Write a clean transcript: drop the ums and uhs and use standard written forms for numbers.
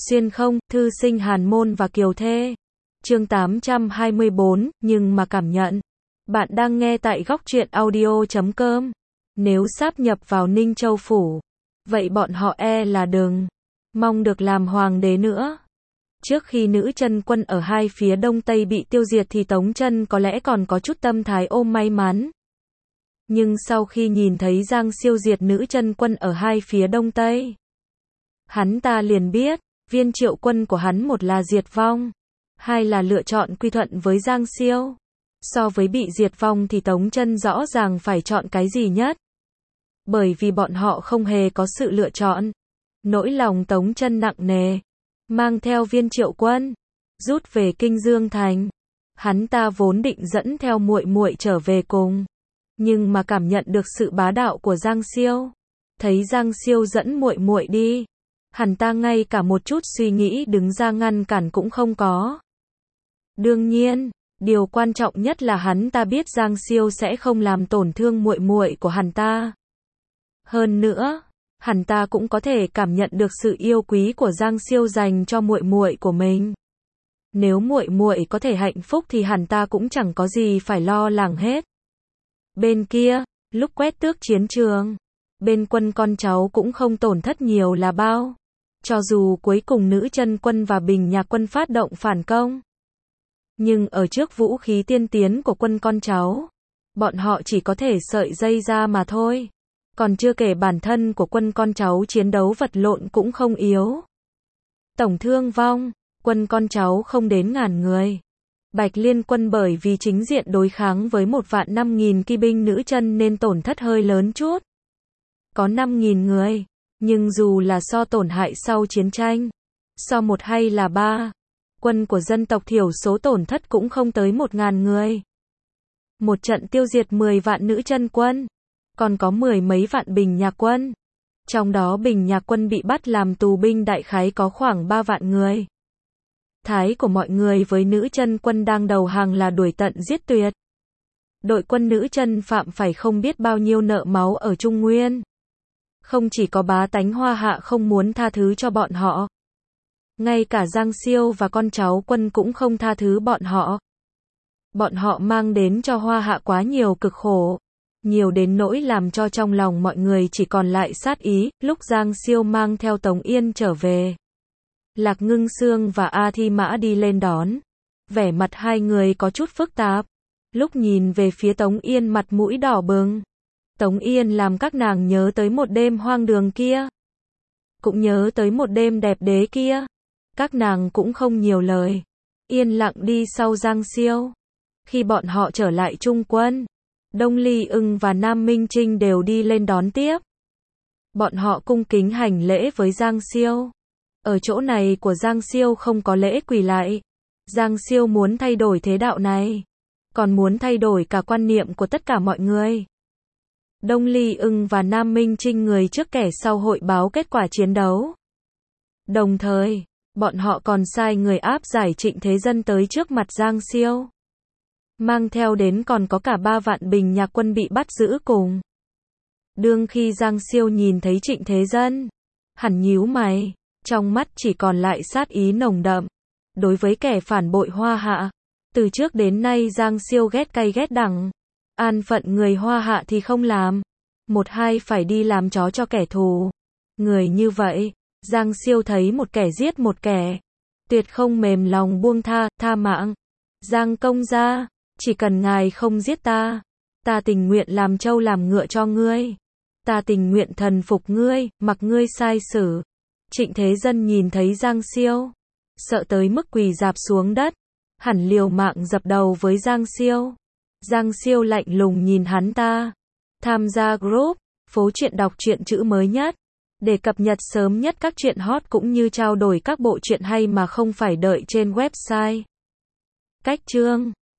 Xuyên không, thư sinh hàn môn và kiều thê. Chương 824, nhưng mà cảm nhận. Bạn đang nghe tại góc truyện audio.com. Nếu sáp nhập vào Ninh Châu Phủ, vậy bọn họ là đừng mong được làm hoàng đế nữa. Trước khi nữ chân quân ở hai phía đông tây bị tiêu diệt thì Tống Chân có lẽ còn có chút tâm thái ôm may mắn. Nhưng sau khi nhìn thấy Giang Siêu diệt nữ chân quân ở hai phía đông tây, hắn ta liền biết, viên triệu quân của hắn một là diệt vong, hai là lựa chọn quy thuận với Giang Siêu. So với bị diệt vong thì Tống Chân rõ ràng phải chọn cái gì nhất. Bởi vì bọn họ không hề có sự lựa chọn. Nỗi lòng Tống Chân nặng nề, mang theo viên triệu quân, rút về Kinh Dương Thành. Hắn ta vốn định dẫn theo muội muội trở về cùng, nhưng mà cảm nhận được sự bá đạo của Giang Siêu, thấy Giang Siêu dẫn muội muội đi, hắn ta ngay cả một chút suy nghĩ đứng ra ngăn cản cũng không có. Đương nhiên, điều quan trọng nhất là hắn ta biết Giang Siêu sẽ không làm tổn thương muội muội của hắn ta. Hơn nữa, hắn ta cũng có thể cảm nhận được sự yêu quý của Giang Siêu dành cho muội muội của mình. Nếu muội muội có thể hạnh phúc thì hắn ta cũng chẳng có gì phải lo lắng hết. Bên kia, lúc quét tước chiến trường, bên quân con cháu cũng không tổn thất nhiều là bao. Cho dù cuối cùng nữ chân quân và Bình Nhạc quân phát động phản công, nhưng ở trước vũ khí tiên tiến của quân con cháu, bọn họ chỉ có thể sợi dây ra mà thôi. Còn chưa kể bản thân của quân con cháu chiến đấu vật lộn cũng không yếu. Tổng thương vong, quân con cháu không đến 1000 người. Bạch Liên quân bởi vì chính diện đối kháng với 1.500.000 kỵ binh nữ chân nên tổn thất hơi lớn chút. Có 5.000 người, nhưng dù là so tổn hại sau chiến tranh, so 1 hay là 3, quân của dân tộc thiểu số tổn thất cũng không tới 1.000 người. Một trận tiêu diệt 10 vạn nữ chân quân, còn có 10 mấy vạn Bình Nhạc quân. Trong đó Bình Nhạc quân bị bắt làm tù binh đại khái có khoảng 3 vạn người. Thái của mọi người với nữ chân quân đang đầu hàng là đuổi tận giết tuyệt. Đội quân nữ chân phạm phải không biết bao nhiêu nợ máu ở Trung Nguyên. Không chỉ có bá tánh Hoa Hạ không muốn tha thứ cho bọn họ, ngay cả Giang Siêu và con cháu quân cũng không tha thứ bọn họ. Bọn họ mang đến cho Hoa Hạ quá nhiều cực khổ, nhiều đến nỗi làm cho trong lòng mọi người chỉ còn lại sát ý. Lúc Giang Siêu mang theo Tống Yên trở về, Lạc Ngưng Sương và A Thi Mã đi lên đón. Vẻ mặt hai người có chút phức tạp. Lúc nhìn về phía Tống Yên mặt mũi đỏ bừng. Tống Yên làm các nàng nhớ tới một đêm hoang đường kia, cũng nhớ tới một đêm đẹp đế kia. Các nàng cũng không nhiều lời, yên lặng đi sau Giang Siêu. Khi bọn họ trở lại Trung quân, Đông Ly Ưng và Nam Minh Trinh đều đi lên đón tiếp. Bọn họ cung kính hành lễ với Giang Siêu. Ở chỗ này của Giang Siêu không có lễ quỳ lạy. Giang Siêu muốn thay đổi thế đạo này, còn muốn thay đổi cả quan niệm của tất cả mọi người. Đông Ly Ưng và Nam Minh Trinh người trước kẻ sau hội báo kết quả chiến đấu. Đồng thời, bọn họ còn sai người áp giải Trịnh Thế Dân tới trước mặt Giang Siêu. Mang theo đến còn có cả 3 vạn Bình Nhạc quân bị bắt giữ cùng. Đương khi Giang Siêu nhìn thấy Trịnh Thế Dân, hắn nhíu mày, trong mắt chỉ còn lại sát ý nồng đậm. Đối với kẻ phản bội Hoa Hạ, từ trước đến nay Giang Siêu ghét cay ghét đắng. An phận người Hoa Hạ thì không làm, một hai phải đi làm chó cho kẻ thù. Người như vậy, Giang Siêu thấy một kẻ giết một kẻ, tuyệt không mềm lòng buông tha mạng. Giang công gia, chỉ cần ngài không giết ta, ta tình nguyện làm trâu làm ngựa cho ngươi. Ta tình nguyện thần phục ngươi, mặc ngươi sai xử. Trịnh Thế Dân nhìn thấy Giang Siêu, sợ tới mức quỳ rạp xuống đất, hẳn liều mạng dập đầu với Giang Siêu. Giang Siêu lạnh lùng nhìn hắn ta. Tham gia group Phố Truyện đọc truyện chữ mới nhất, để cập nhật sớm nhất các truyện hot cũng như trao đổi các bộ truyện hay mà không phải đợi trên website. Cách chương